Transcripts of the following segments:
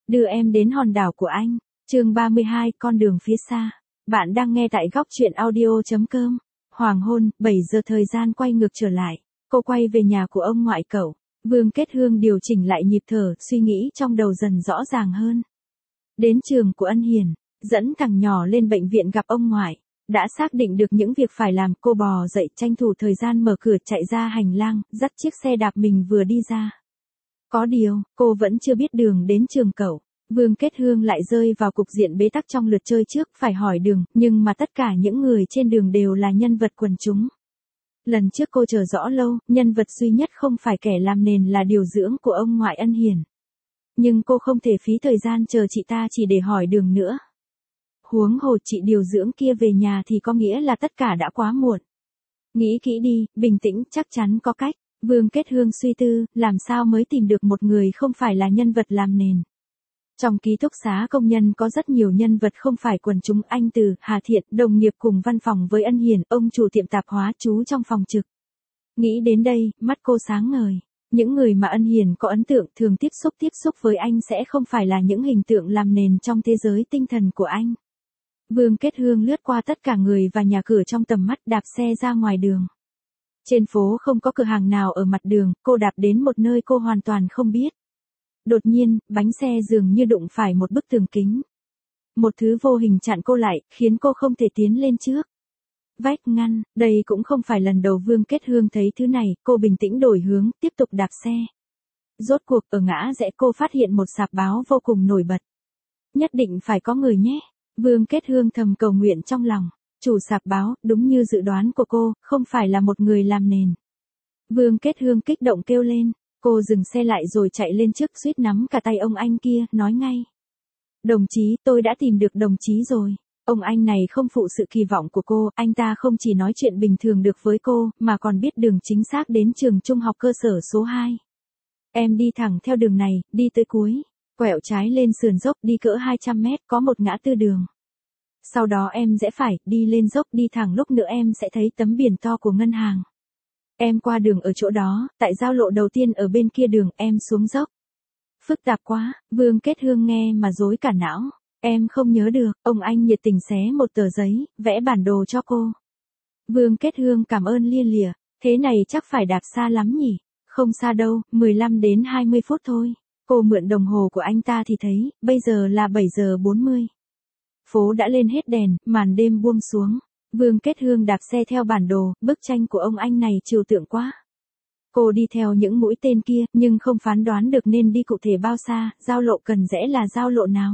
Đưa em đến hòn đảo của anh. Chương 32, con đường phía xa. Bạn đang nghe tại góc truyện audio.com. Hoàng hôn, 7 giờ thời gian quay ngược trở lại. Cô quay về nhà của ông ngoại cậu. Vương Kết Hương điều chỉnh lại nhịp thở, suy nghĩ trong đầu dần rõ ràng hơn. Đến trường của Ân Hiền, dẫn thằng nhỏ lên bệnh viện gặp ông ngoại. Đã xác định được những việc phải làm, cô bò dậy tranh thủ thời gian mở cửa chạy ra hành lang, dắt chiếc xe đạp mình vừa đi ra. Có điều, cô vẫn chưa biết đường đến trường cậu. Vương Kết Hương lại rơi vào cục diện bế tắc trong lượt chơi trước, phải hỏi đường, nhưng mà tất cả những người trên đường đều là nhân vật quần chúng. Lần trước cô chờ rõ lâu, nhân vật duy nhất không phải kẻ làm nền là điều dưỡng của ông ngoại Ân Hiền. Nhưng cô không thể phí thời gian chờ chị ta chỉ để hỏi đường nữa. Huống hồ chị điều dưỡng kia về nhà thì có nghĩa là tất cả đã quá muộn. Nghĩ kỹ đi, bình tĩnh, chắc chắn có cách. Vương Kết Hương suy tư, làm sao mới tìm được một người không phải là nhân vật làm nền. Trong ký túc xá công nhân có rất nhiều nhân vật không phải quần chúng, anh Từ, Hà Thiện, đồng nghiệp cùng văn phòng với Ân Hiền, ông chủ tiệm tạp hóa, chú trong phòng trực. Nghĩ đến đây, mắt cô sáng ngời. Những người mà Ân Hiền có ấn tượng thường tiếp xúc với anh sẽ không phải là những hình tượng làm nền trong thế giới tinh thần của anh. Vương Kết Hương lướt qua tất cả người và nhà cửa trong tầm mắt, đạp xe ra ngoài đường. Trên phố không có cửa hàng nào ở mặt đường, cô đạp đến một nơi cô hoàn toàn không biết. Đột nhiên, bánh xe dường như đụng phải một bức tường kính. Một thứ vô hình chặn cô lại, khiến cô không thể tiến lên trước. Vách ngăn, đây cũng không phải lần đầu Vương Kết Hương thấy thứ này, cô bình tĩnh đổi hướng, tiếp tục đạp xe. Rốt cuộc ở ngã rẽ cô phát hiện một sạp báo vô cùng nổi bật. Nhất định phải có người nhé. Vương Kết Hương thầm cầu nguyện trong lòng. Chủ sạp báo, đúng như dự đoán của cô, không phải là một người làm nền. Vương Kết Hương kích động kêu lên. Cô dừng xe lại rồi chạy lên trước, suýt nắm cả tay ông anh kia, nói ngay. Đồng chí, tôi đã tìm được đồng chí rồi. Ông anh này không phụ sự kỳ vọng của cô, anh ta không chỉ nói chuyện bình thường được với cô, mà còn biết đường chính xác đến trường trung học cơ sở số 2. Em đi thẳng theo đường này, đi tới cuối. Quẹo trái lên sườn dốc, đi cỡ 200 mét, có một ngã tư đường. Sau đó em rẽ phải, đi lên dốc, đi thẳng, lúc nữa em sẽ thấy tấm biển to của ngân hàng. Em qua đường ở chỗ đó, tại giao lộ đầu tiên ở bên kia đường, em xuống dốc. Phức tạp quá, Vương Kết Hương nghe mà rối cả não. Em không nhớ được, ông anh nhiệt tình xé một tờ giấy, vẽ bản đồ cho cô. Vương Kết Hương cảm ơn lia lịa, thế này chắc phải đạp xa lắm nhỉ? Không xa đâu, 15 đến 20 phút thôi. Cô mượn đồng hồ của anh ta thì thấy, bây giờ là 7 giờ 40. Phố đã lên hết đèn, màn đêm buông xuống. Vương Kết Hương đạp xe theo bản đồ, bức tranh của ông anh này trừu tượng quá. Cô đi theo những mũi tên kia, nhưng không phán đoán được nên đi cụ thể bao xa, giao lộ cần rẽ là giao lộ nào.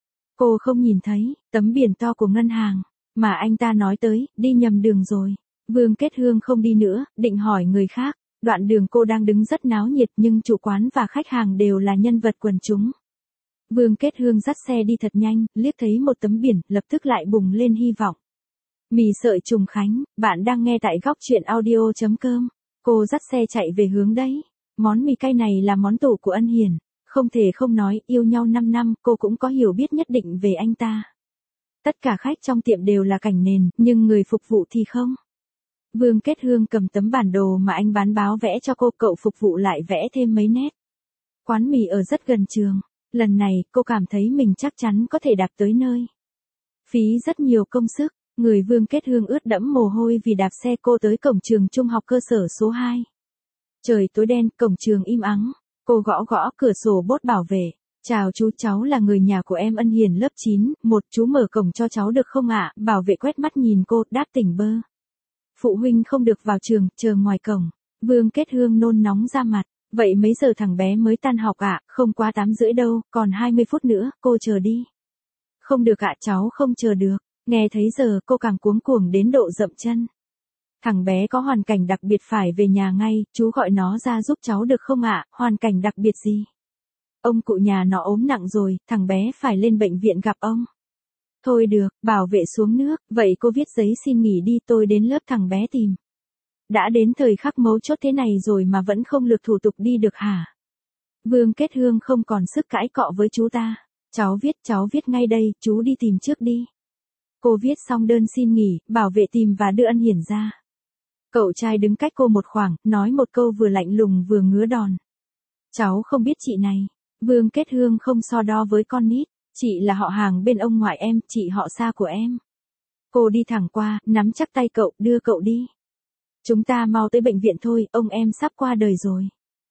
Cô không nhìn thấy, tấm biển to của ngân hàng, mà anh ta nói tới, đi nhầm đường rồi. Vương Kết Hương không đi nữa, định hỏi người khác. Đoạn đường cô đang đứng rất náo nhiệt nhưng chủ quán và khách hàng đều là nhân vật quần chúng. Vương Kết Hương dắt xe đi thật nhanh, liếc thấy một tấm biển, lập tức lại bùng lên hy vọng. Mì sợi Trùng Khánh, bạn đang nghe tại góc truyện audio.com. Cô dắt xe chạy về hướng đấy. Món mì cay này là món tủ của Ân Hiền. Không thể không nói, yêu nhau 5 năm, cô cũng có hiểu biết nhất định về anh ta. Tất cả khách trong tiệm đều là cảnh nền, nhưng người phục vụ thì không. Vương Kết Hương cầm tấm bản đồ mà anh bán báo vẽ cho cô, cậu phục vụ lại vẽ thêm mấy nét. Quán mì ở rất gần trường. Lần này, cô cảm thấy mình chắc chắn có thể đạp tới nơi. Phí rất nhiều công sức. Người Vương Kết Hương ướt đẫm mồ hôi vì đạp xe, cô tới cổng trường trung học cơ sở số 2. Trời tối đen, cổng trường im ắng. Cô gõ gõ cửa sổ bốt bảo vệ. Chào chú, cháu là người nhà của em Ân Hiền lớp 9, chú mở cổng cho cháu được không ạ? Bảo vệ quét mắt nhìn cô, đáp tỉnh bơ. Phụ huynh không được vào trường, chờ ngoài cổng. Vương Kết Hương nôn nóng ra mặt. Vậy mấy giờ thằng bé mới tan học ạ? Không quá 8:30 đâu, còn 20 phút nữa, cô chờ đi. Không được ạ, cháu không chờ được. Nghe thấy giờ, cô càng cuống cuồng đến độ dậm chân. Thằng bé có hoàn cảnh đặc biệt phải về nhà ngay, chú gọi nó ra giúp cháu được không ạ? Hoàn cảnh đặc biệt gì? Ông cụ nhà nó ốm nặng rồi, thằng bé phải lên bệnh viện gặp ông. Thôi được, bảo vệ xuống nước, vậy cô viết giấy xin nghỉ đi, tôi đến lớp thằng bé tìm. Đã đến thời khắc mấu chốt thế này rồi mà vẫn không lược thủ tục đi được hả? Vương Kết Hương không còn sức cãi cọ với chú ta. Cháu viết ngay đây, chú đi tìm trước đi. Cô viết xong đơn xin nghỉ, bảo vệ tìm và đưa Ân Hiền ra. Cậu trai đứng cách cô một khoảng, nói một câu vừa lạnh lùng vừa ngứa đòn. Cháu không biết chị này. Vương Kết Hương không so đo với con nít, chị là họ hàng bên ông ngoại em, chị họ xa của em. Cô đi thẳng qua, nắm chắc tay cậu, đưa cậu đi. Chúng ta mau tới bệnh viện thôi, ông em sắp qua đời rồi.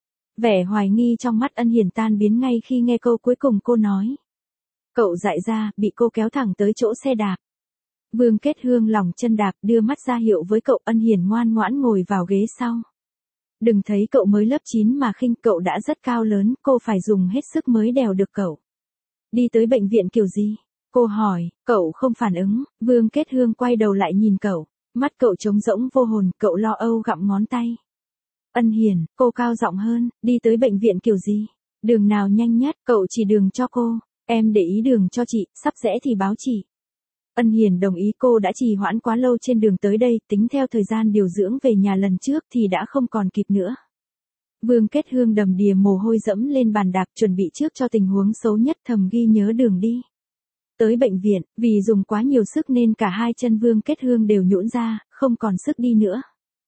Vẻ hoài nghi trong mắt Ân Hiền tan biến ngay khi nghe câu cuối cùng cô nói. Cậu dại ra, bị cô kéo thẳng tới chỗ xe đạp. Vương Kết Hương lòng chân đạp, đưa mắt ra hiệu với cậu. Ân Hiền ngoan ngoãn ngồi vào ghế sau. Đừng thấy cậu mới lớp 9 mà khinh, cậu đã rất cao lớn, cô phải dùng hết sức mới đèo được cậu. Đi tới bệnh viện kiểu gì? Cô hỏi, cậu không phản ứng. Vương Kết Hương quay đầu lại nhìn cậu, mắt cậu trống rỗng vô hồn, cậu lo âu gặm ngón tay. Ân Hiền, cô cao giọng hơn, đi tới bệnh viện kiểu gì? Đường nào nhanh nhất, cậu chỉ đường cho cô. Em để ý đường cho chị, sắp rẽ thì báo chị. Ân Hiền đồng ý, cô đã trì hoãn quá lâu trên đường tới đây, tính theo thời gian điều dưỡng về nhà lần trước thì đã không còn kịp nữa. Vương Kết Hương đầm đìa mồ hôi dẫm lên bàn đạp, chuẩn bị trước cho tình huống xấu nhất, thầm ghi nhớ đường đi. Tới bệnh viện, vì dùng quá nhiều sức nên cả hai chân Vương Kết Hương đều nhũn ra, không còn sức đi nữa.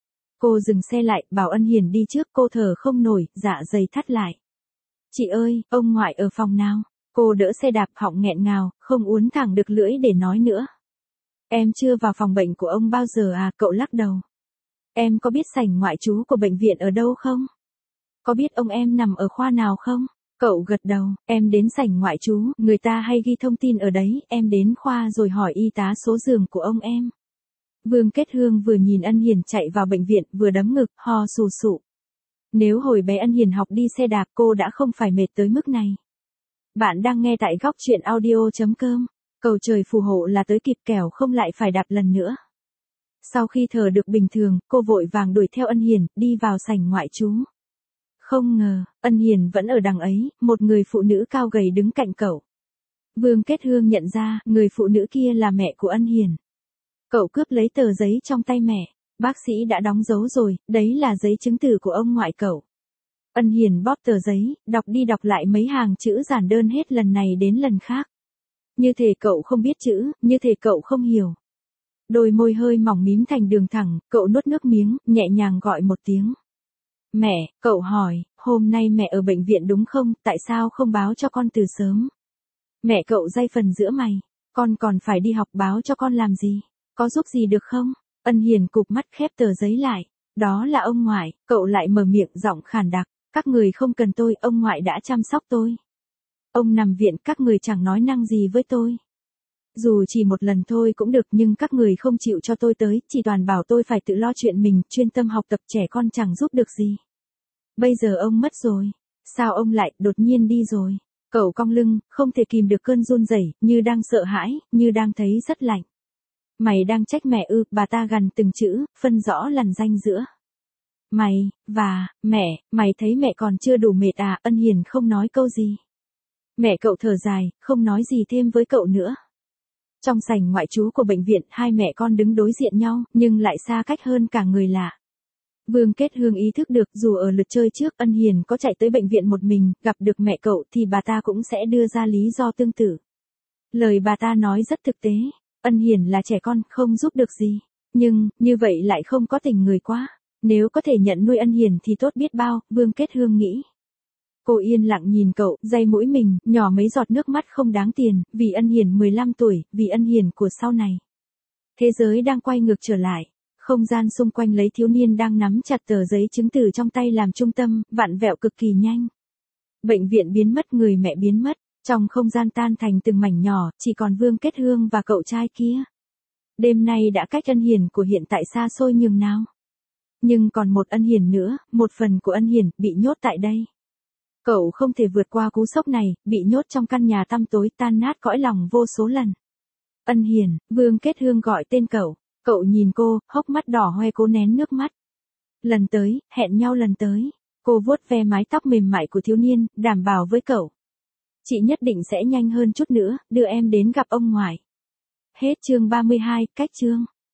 Cô dừng xe lại, bảo Ân Hiền đi trước, cô thở không nổi, dạ dày thắt lại. Chị ơi, ông ngoại ở phòng nào? Cô đỡ xe đạp, họng nghẹn ngào, không uốn thẳng được lưỡi để nói nữa. Em chưa vào phòng bệnh của ông bao giờ à? Cậu lắc đầu. Em có biết sảnh ngoại trú của bệnh viện ở đâu không? Có biết ông em nằm ở khoa nào không? Cậu gật đầu, em đến sảnh ngoại trú, người ta hay ghi thông tin ở đấy, em đến khoa rồi hỏi y tá số giường của ông em. Vương Kết Hương vừa nhìn Ân Hiền chạy vào bệnh viện, vừa đấm ngực, ho sù sụ. Nếu hồi bé Ân Hiền học đi xe đạp cô đã không phải mệt tới mức này. Bạn đang nghe tại góc truyện audio.com. Cầu trời phù hộ là tới kịp, kẻo không lại phải đạp lần nữa. Sau khi thở được bình thường, cô vội vàng đuổi theo Ân Hiền, đi vào sảnh ngoại trú. Không ngờ, Ân Hiền vẫn ở đằng ấy, một người phụ nữ cao gầy đứng cạnh cậu. Vương Kết Hương nhận ra, người phụ nữ kia là mẹ của Ân Hiền. Cậu cướp lấy tờ giấy trong tay mẹ. Bác sĩ đã đóng dấu rồi, đấy là giấy chứng tử của ông ngoại cậu. Ân Hiền bóp tờ giấy, đọc đi đọc lại mấy hàng chữ giản đơn hết lần này đến lần khác. Như thể cậu không biết chữ, như thể cậu không hiểu. Đôi môi hơi mỏng mím thành đường thẳng, cậu nuốt nước miếng, nhẹ nhàng gọi một tiếng. Mẹ, cậu hỏi, hôm nay mẹ ở bệnh viện đúng không, tại sao không báo cho con từ sớm? Mẹ cậu day phần giữa mày, con còn phải đi học, báo cho con làm gì? Có giúp gì được không? Ân Hiền cụp mắt khép tờ giấy lại. Đó là ông ngoại, cậu lại mở miệng giọng khàn đặc. Các người không cần tôi, ông ngoại đã chăm sóc tôi. Ông nằm viện, các người chẳng nói năng gì với tôi. Dù chỉ một lần thôi cũng được, nhưng các người không chịu cho tôi tới, chỉ toàn bảo tôi phải tự lo chuyện mình, chuyên tâm học tập, trẻ con chẳng giúp được gì. Bây giờ ông mất rồi. Sao ông lại đột nhiên đi rồi? Cậu cong lưng, không thể kìm được cơn run rẩy, như đang sợ hãi, như đang thấy rất lạnh. Mày đang trách mẹ ư? Bà ta gằn từng chữ, phân rõ lằn ranh giữa mày và mẹ. Mày thấy mẹ còn chưa đủ mệt à? Ân Hiền không nói câu gì. Mẹ cậu thở dài, không nói gì thêm với cậu nữa. Trong sảnh ngoại trú của bệnh viện, hai mẹ con đứng đối diện nhau, nhưng lại xa cách hơn cả người lạ. Vương Kết Hương ý thức được, dù ở lượt chơi trước Ân Hiền có chạy tới bệnh viện một mình, gặp được mẹ cậu thì bà ta cũng sẽ đưa ra lý do tương tự. Lời bà ta nói rất thực tế. Ân Hiền là trẻ con, không giúp được gì. Nhưng, như vậy lại không có tình người quá. Nếu có thể nhận nuôi Ân Hiền thì tốt biết bao, Vương Kết Hương nghĩ. Cô yên lặng nhìn cậu, day mũi mình, nhỏ mấy giọt nước mắt không đáng tiền, vì Ân Hiền 15 tuổi, vì Ân Hiền của sau này. Thế giới đang quay ngược trở lại. Không gian xung quanh lấy thiếu niên đang nắm chặt tờ giấy chứng từ trong tay làm trung tâm, vặn vẹo cực kỳ nhanh. Bệnh viện biến mất, người mẹ biến mất. Trong không gian tan thành từng mảnh nhỏ, chỉ còn Vương Kết Hương và cậu trai kia. Đêm nay đã cách Ân Hiền của hiện tại xa xôi nhường nào. Nhưng còn một Ân Hiền nữa, một phần của Ân Hiền, bị nhốt tại đây. Cậu không thể vượt qua cú sốc này, bị nhốt trong căn nhà tăm tối, tan nát cõi lòng vô số lần. Ân Hiền, Vương Kết Hương gọi tên cậu. Cậu nhìn cô, hốc mắt đỏ hoe cố nén nước mắt. Lần tới, hẹn nhau lần tới. Cô vuốt ve mái tóc mềm mại của thiếu niên, đảm bảo với cậu. Chị nhất định sẽ nhanh hơn chút nữa, đưa em đến gặp ông ngoại. Hết chương 32, cách chương.